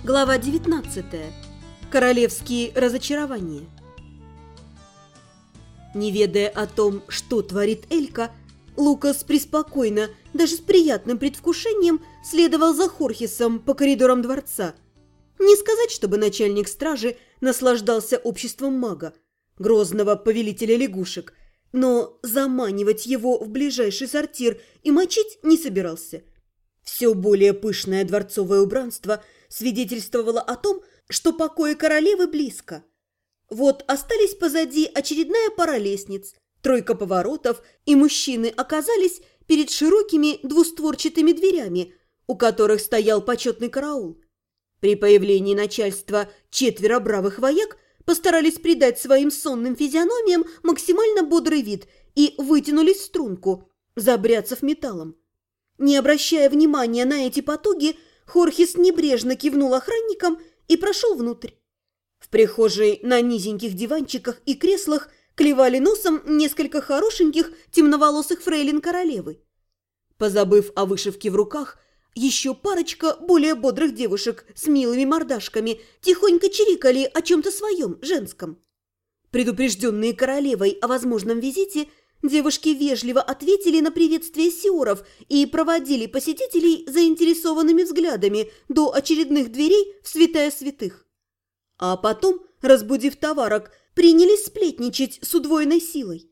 Глава 19. Королевские разочарования. Не ведая о том, что творит Элька, Лукас преспокойно, даже с приятным предвкушением, следовал за Хорхесом по коридорам дворца. Не сказать, чтобы начальник стражи наслаждался обществом мага, грозного повелителя лягушек, но заманивать его в ближайший сортир и мочить не собирался. Все более пышное дворцовое убранство свидетельствовало о том, что покои королевы близко. Вот остались позади очередная пара лестниц, тройка поворотов, и мужчины оказались перед широкими двустворчатыми дверями, у которых стоял почетный караул. При появлении начальства 4 бравых вояк постарались придать своим сонным физиономиям максимально бодрый вид и вытянулись в струнку, забряцав металлом. Не обращая внимания на эти потуги, Хорхес небрежно кивнул охранникам и прошел внутрь. В прихожей на низеньких диванчиках и креслах клевали носом несколько хорошеньких темноволосых фрейлин королевы. Позабыв о вышивке в руках, еще парочка более бодрых девушек с милыми мордашками тихонько чирикали о чем-то своем, женском. Предупрежденные королевой о возможном визите, девушки вежливо ответили на приветствие сиоров и проводили посетителей заинтересованными взглядами до очередных дверей в святая святых. А потом, разбудив товарок, принялись сплетничать с удвоенной силой.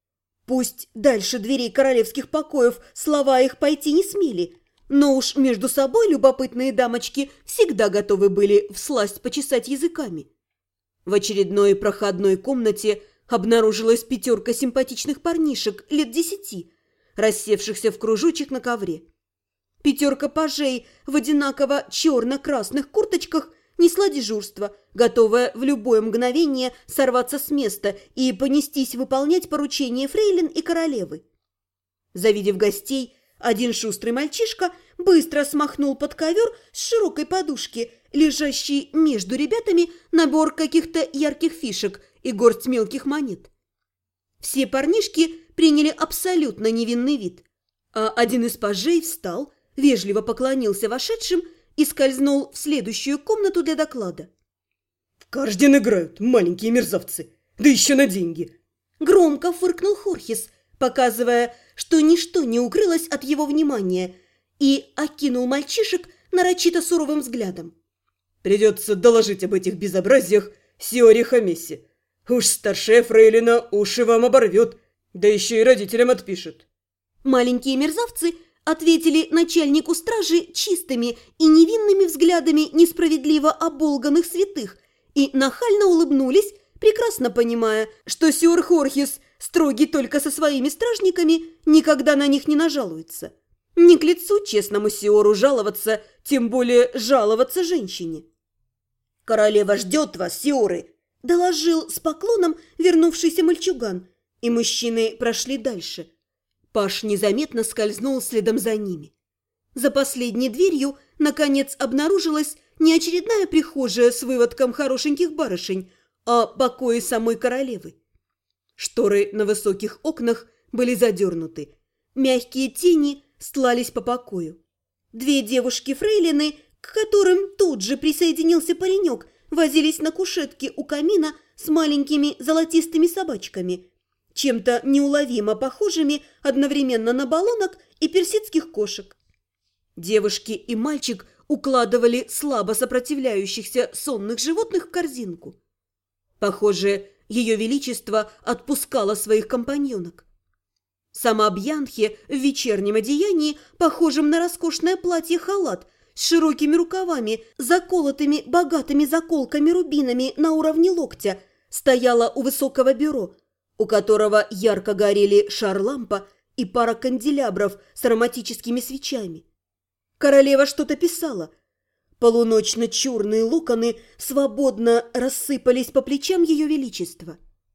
Пусть дальше дверей королевских покоев слова их пойти не смели, но уж между собой любопытные дамочки всегда готовы были всласть почесать языками. В очередной проходной комнате обнаружилась 5 симпатичных парнишек лет 10, рассевшихся в кружочек на ковре. 5 пажей в одинаково черно-красных курточках несла дежурство, готовая в любое мгновение сорваться с места и понестись выполнять поручения фрейлин и королевы. Завидев гостей, один шустрый мальчишка быстро смахнул под ковер с широкой подушки, лежащий между ребятами, набор каких-то ярких фишек и горсть мелких монет. Все парнишки приняли абсолютно невинный вид, а один из пажей встал, вежливо поклонился вошедшим и скользнул в следующую комнату для доклада. «В Кардин играют, маленькие мерзавцы, да еще на деньги!» Громко фыркнул Хорхес, показывая, что ничто не укрылось от его внимания, и окинул мальчишек нарочито суровым взглядом. «Придется доложить об этих безобразиях сиоре Хамесе. Уж старшая фрейлина уши вам оборвет, да еще и родителям отпишет». Маленькие мерзавцы ответили начальнику стражи чистыми и невинными взглядами несправедливо оболганных святых и нахально улыбнулись, прекрасно понимая, что сиор Хорхес, строгий только со своими стражниками, никогда на них не нажалуется. Не к лицу честному сиору жаловаться, тем более жаловаться женщине. «Королева ждет вас, сиоры!» – доложил с поклоном вернувшийся мальчуган, и мужчины прошли дальше. Паш незаметно скользнул следом за ними. За последней дверью, наконец, обнаружилась не очередная прихожая с выводком хорошеньких барышень, а покои самой королевы. Шторы на высоких окнах были задернуты. Мягкие тени стлались по покою. 2 девушки-фрейлины, к которым тут же присоединился паренек, возились на кушетке у камина с маленькими золотистыми собачками, чем-то неуловимо похожими одновременно на баллонок и персидских кошек. Девушки и мальчик укладывали слабо сопротивляющихся сонных животных в корзинку. Похоже, ее величество отпускало своих компаньонок. Сама Бьянхе в вечернем одеянии, похожем на роскошное платье-халат, с широкими рукавами, заколотыми богатыми заколками-рубинами на уровне локтя, стояла у высокого бюро, у которого ярко горели шар-лампа и пара канделябров с ароматическими свечами. Королева что-то писала. Полуночно-черные локоны свободно рассыпались по плечам ее величества.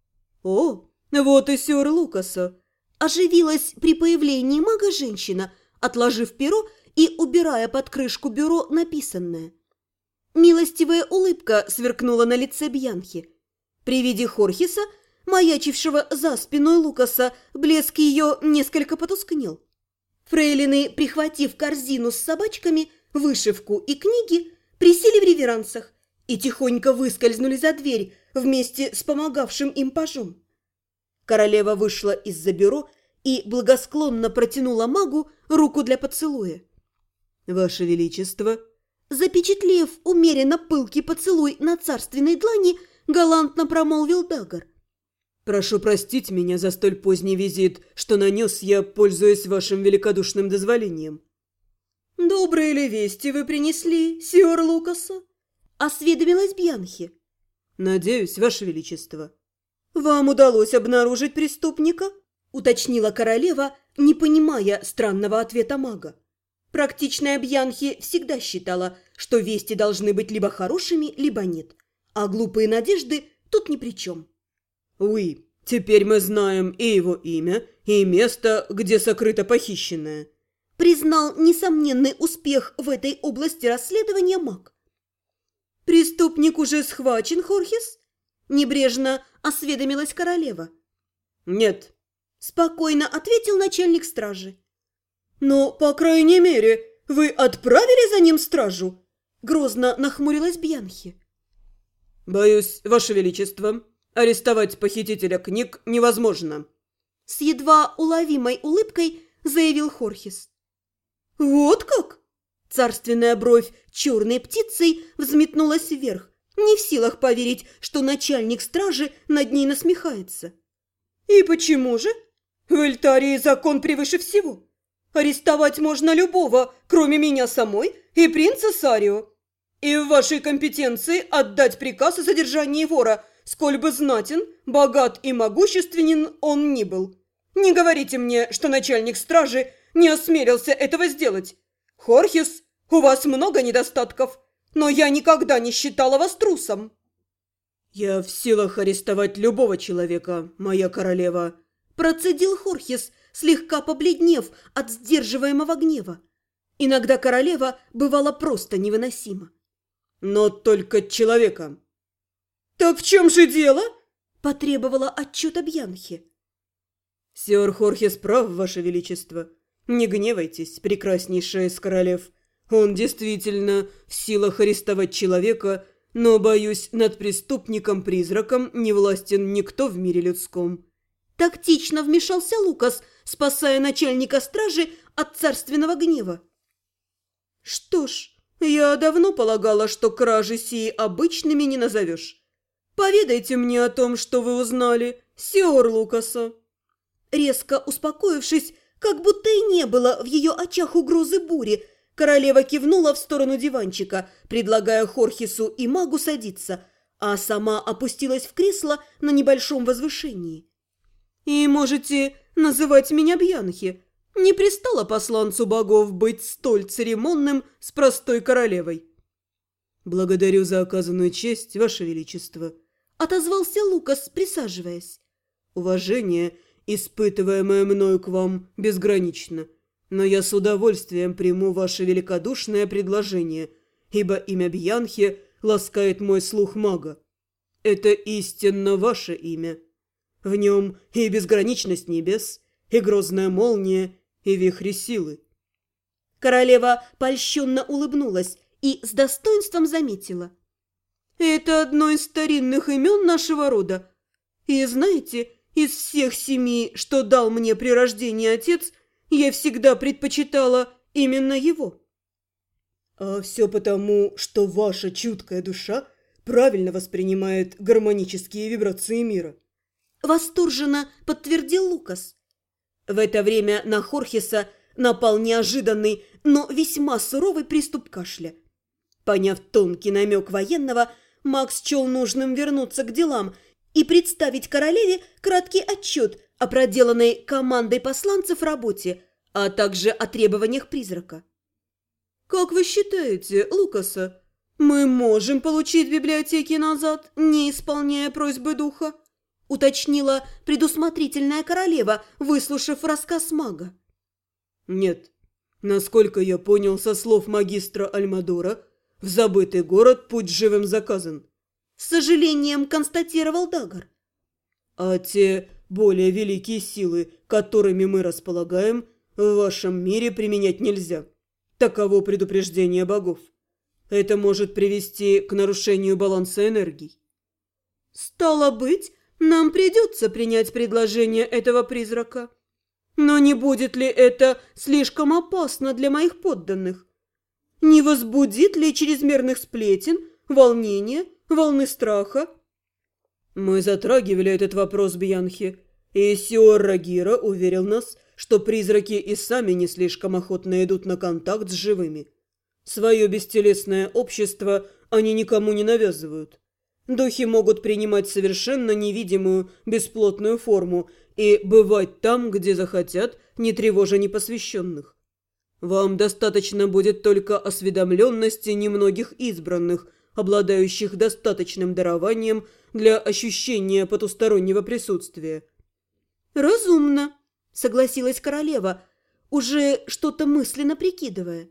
«О, вот и сёр Лукаса!» Оживилась при появлении мага женщина, отложив перо и убирая под крышку бюро написанное. Милостивая улыбка сверкнула на лице Бьянхи. При виде Хорхеса, маячившего за спиной Лукаса, блеск ее несколько потускнел. Фрейлины, прихватив корзину с собачками, вышивку и книги, присели в реверансах и тихонько выскользнули за дверь вместе с помогавшим им пажом. Королева вышла из-за бюро и благосклонно протянула магу руку для поцелуя. «Ваше Величество!» Запечатлев умеренно пылкий поцелуй на царственной длани, галантно промолвил Дагар. «Прошу простить меня за столь поздний визит, что нанес я, пользуясь вашим великодушным дозволением». «Добрые ли вести вы принесли, сиор Лукаса?» – осведомилась Бьянхи. «Надеюсь, Ваше Величество». «Вам удалось обнаружить преступника?» – уточнила королева, не понимая странного ответа мага. Практичная Бьянхи всегда считала, что вести должны быть либо хорошими, либо нет, а глупые надежды тут ни при чем. «Уи, теперь мы знаем и его имя, и место, где сокрыто похищенное», признал несомненный успех в этой области расследования маг. «Преступник уже схвачен, Хорхес?» – небрежно осведомилась королева. «Нет», – спокойно ответил начальник стражи. «Но, по крайней мере, вы отправили за ним стражу?» – грозно нахмурилась Бьянхи. «Боюсь, Ваше Величество, арестовать похитителя книг невозможно», – с едва уловимой улыбкой заявил Хорхес. «Вот как?» – царственная бровь черной птицей взметнулась вверх, не в силах поверить, что начальник стражи над ней насмехается. «И почему же? В Эльтарии закон превыше всего. Арестовать можно любого, кроме меня самой и принца Сарио. И в вашей компетенции отдать приказ о задержании вора, сколь бы знатен, богат и могущественен он ни был. Не говорите мне, что начальник стражи не осмелился этого сделать. Хорхес, у вас много недостатков, но я никогда не считала вас трусом». «Я в силах арестовать любого человека, моя королева», процедил Хорхес, слегка побледнев от сдерживаемого гнева. Иногда королева бывала просто невыносима. «но только человека». «Так в чем же дело?» – потребовала отчета Бьянхи. «Сиор Хорхес прав, Ваше Величество. Не гневайтесь, прекраснейшая из королев. Он действительно в силах арестовать человека, но, боюсь, над преступником-призраком не властен никто в мире людском». Тактично вмешался Лукас, спасая начальника стражи от царственного гнева. «Что ж, я давно полагала, что кражи сии обычными не назовешь. Поведайте мне о том, что вы узнали, сиор Лукаса». Резко успокоившись, как будто и не было в ее очах угрозы бури, королева кивнула в сторону диванчика, предлагая Хорхесу и магу садиться, а сама опустилась в кресло на небольшом возвышении. «И можете называть меня Бьянхи. Не пристало посланцу богов быть столь церемонным с простой королевой». «Благодарю за оказанную честь, Ваше Величество», – отозвался Лукас, присаживаясь. «Уважение, испытываемое мною к вам, безгранично, но я с удовольствием приму ваше великодушное предложение, ибо имя Бьянхи ласкает мой слух мага. Это истинно ваше имя. В нем и безграничность небес, и грозная молния, и вихри силы». Королева польщенно улыбнулась и с достоинством заметила. «Это одно из старинных имен нашего рода. И знаете, из всех 7, что дал мне при рождении отец, я всегда предпочитала именно его». «А все потому, что ваша чуткая душа правильно воспринимает гармонические вибрации мира», восторженно подтвердил Лукас. В это время на Хорхеса напал неожиданный, но весьма суровый приступ кашля. Поняв тонкий намек военного, Макс счел нужным вернуться к делам и представить королеве краткий отчет о проделанной командой посланцев работе, а также о требованиях призрака. «Как вы считаете, Лукаса, мы можем получить библиотеки назад, не исполняя просьбы духа?» уточнила предусмотрительная королева, выслушав рассказ мага. «Нет. Насколько я понял со слов магистра Альмадора, в забытый город путь живым заказан», с сожалением констатировал Дагар. «А те более великие силы, которыми мы располагаем, в вашем мире применять нельзя. Таково предупреждение богов. Это может привести к нарушению баланса энергий. Стало быть, нам придется принять предложение этого призрака. Но не будет ли это слишком опасно для моих подданных? Не возбудит ли чрезмерных сплетен, волнения, волны страха? Мы затрагивали этот вопрос, Бьянхи, и Сиор Рагира уверил нас, что призраки и сами не слишком охотно идут на контакт с живыми. Свое бестелесное общество они никому не навязывают. Духи могут принимать совершенно невидимую, бесплотную форму и бывать там, где захотят, не тревожа непосвященных. Вам достаточно будет только осведомленности немногих избранных, обладающих достаточным дарованием для ощущения потустороннего присутствия. «Разумно», — согласилась королева, уже что-то мысленно прикидывая.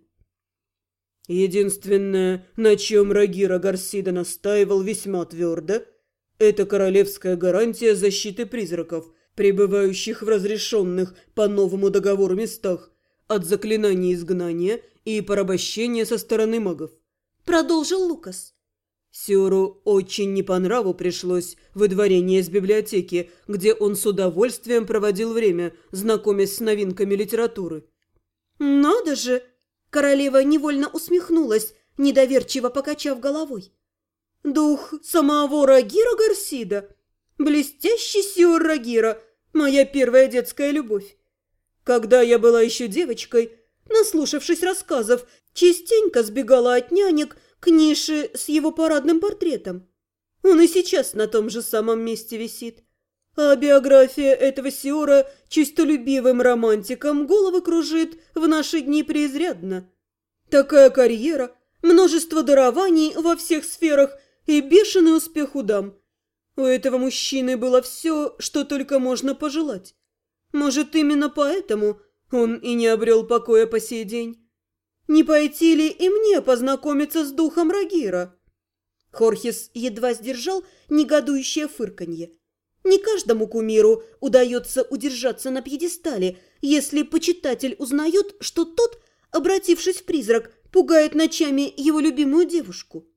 Единственное, на чем Рагира Гарсида настаивал весьма твердо, это королевская гарантия защиты призраков, пребывающих в разрешенных по новому договору местах, от заклинаний изгнания и порабощения со стороны магов. Продолжил Лукас. Сиору очень не по нраву пришлось выдворение из библиотеки, где он с удовольствием проводил время, знакомясь с новинками литературы. «Надо же!» Королева невольно усмехнулась, недоверчиво покачав головой. «Дух самого Рагира Гарсида! Блестящий сиор Рагира! Моя первая детская любовь! Когда я была еще девочкой, наслушавшись рассказов, частенько сбегала от нянек к нише с его парадным портретом. Он и сейчас на том же самом месте висит. А биография этого сиора чистолюбивым романтиком головы кружит в наши дни преизрядно. Такая карьера, множество дарований во всех сферах и бешеный успех у дам. У этого мужчины было все, что только можно пожелать. Может, именно поэтому он и не обрел покоя по сей день. Не пойти ли и мне познакомиться с духом Рагира?» Хорхес едва сдержал негодующее фырканье. Не каждому кумиру удается удержаться на пьедестале, если почитатель узнает, что тот, обратившись в призрак, пугает ночами его любимую девушку.